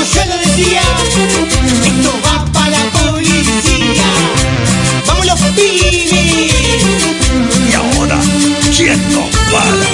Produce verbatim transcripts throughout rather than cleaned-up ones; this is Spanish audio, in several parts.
yo lo decía, esto va para la policía. ¡Vamos los pibes! Y ahora, ¿quién nos para?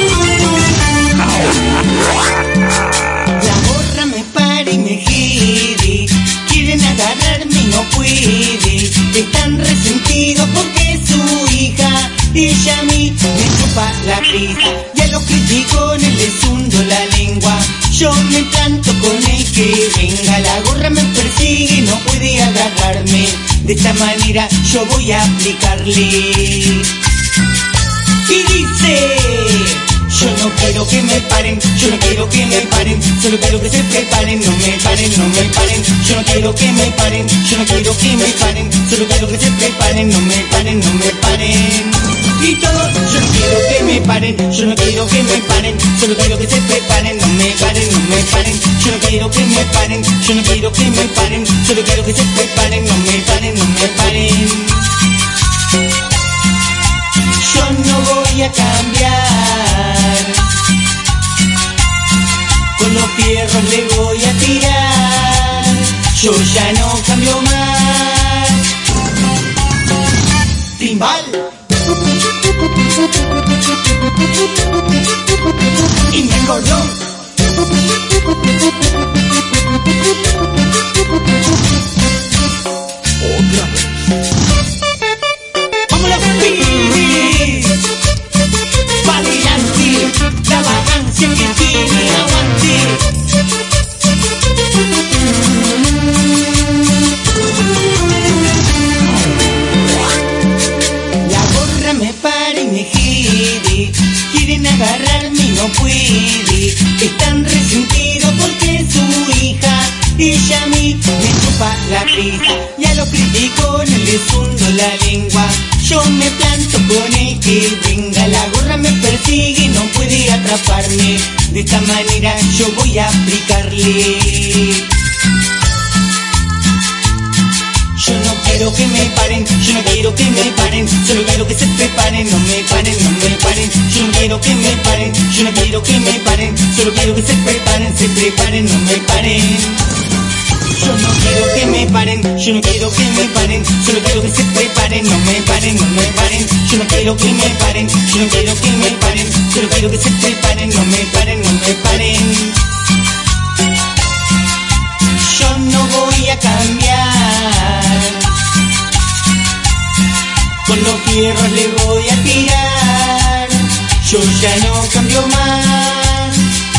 La gorra me para y me gire, quieren agarrarme y no puede. Están resentidos porque su hija, ella a mí me chupa la risa. Y a los criticones les hundo la lengua, yo me planto con el que venga. La gorra me persigue y no puede agarrarme, de esta manera yo voy a aplicarle. Y dice: yo no quiero que me paren, yo no quiero que me paren, solo quiero que se preparen, no me paren, no me paren. Yo no quiero que me paren, yo no quiero que me paren, solo quiero que se preparen, no me paren, no me paren. Y todos, yo no quiero que me paren, yo no quiero que me paren, solo quiero que se preparen, no me paren, no me paren. Yo no quiero que me paren, yo no quiero que me paren, solo quiero que se preparen, no me paren, no me paren. Yo no voy a cambiar, con los fierros le voy a tirar, yo ya no cambio más. Timbal y mi acordeón. Otra vez. ¡Vamos los pibes! ¡Pa' adelante! La vagancia que tiene aguante. La gorra me para y me gire, quieren agarrarme y no puede. Están resentidos porque su hija, ella a mí me chupa la risa. Y a los criticones les hundo la lengua, yo me planto con el que venga. La gorra me persigue y no puede atraparme, de esta manera yo voy a aplicarle. Yo no quiero que me paren, yo no quiero que me paren, solo quiero que se preparen, no me paren, no me paren. Yo no quiero que me paren, yo no quiero que me paren, solo quiero que se preparen, se preparen, no me paren. Yo no quiero que me paren, yo no quiero que me paren, solo quiero que se preparen, no me paren, no me paren. Yo no quiero que me paren, yo no quiero que me paren, solo quiero que se preparen, no me paren, no me paren. Yo no voy a cambiar, con los fierros le voy a tirar, yo ya no cambio más.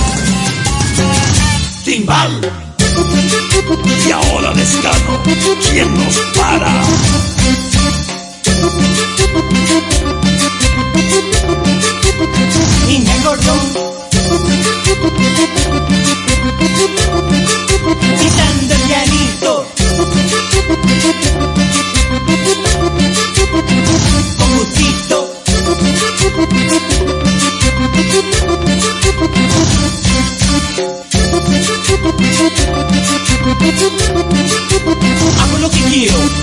Timbal. Y ahora, Descano, ¿quién nos para? Y mi acordeón. Pisando el pianito, con gustito. Hago lo que quiero.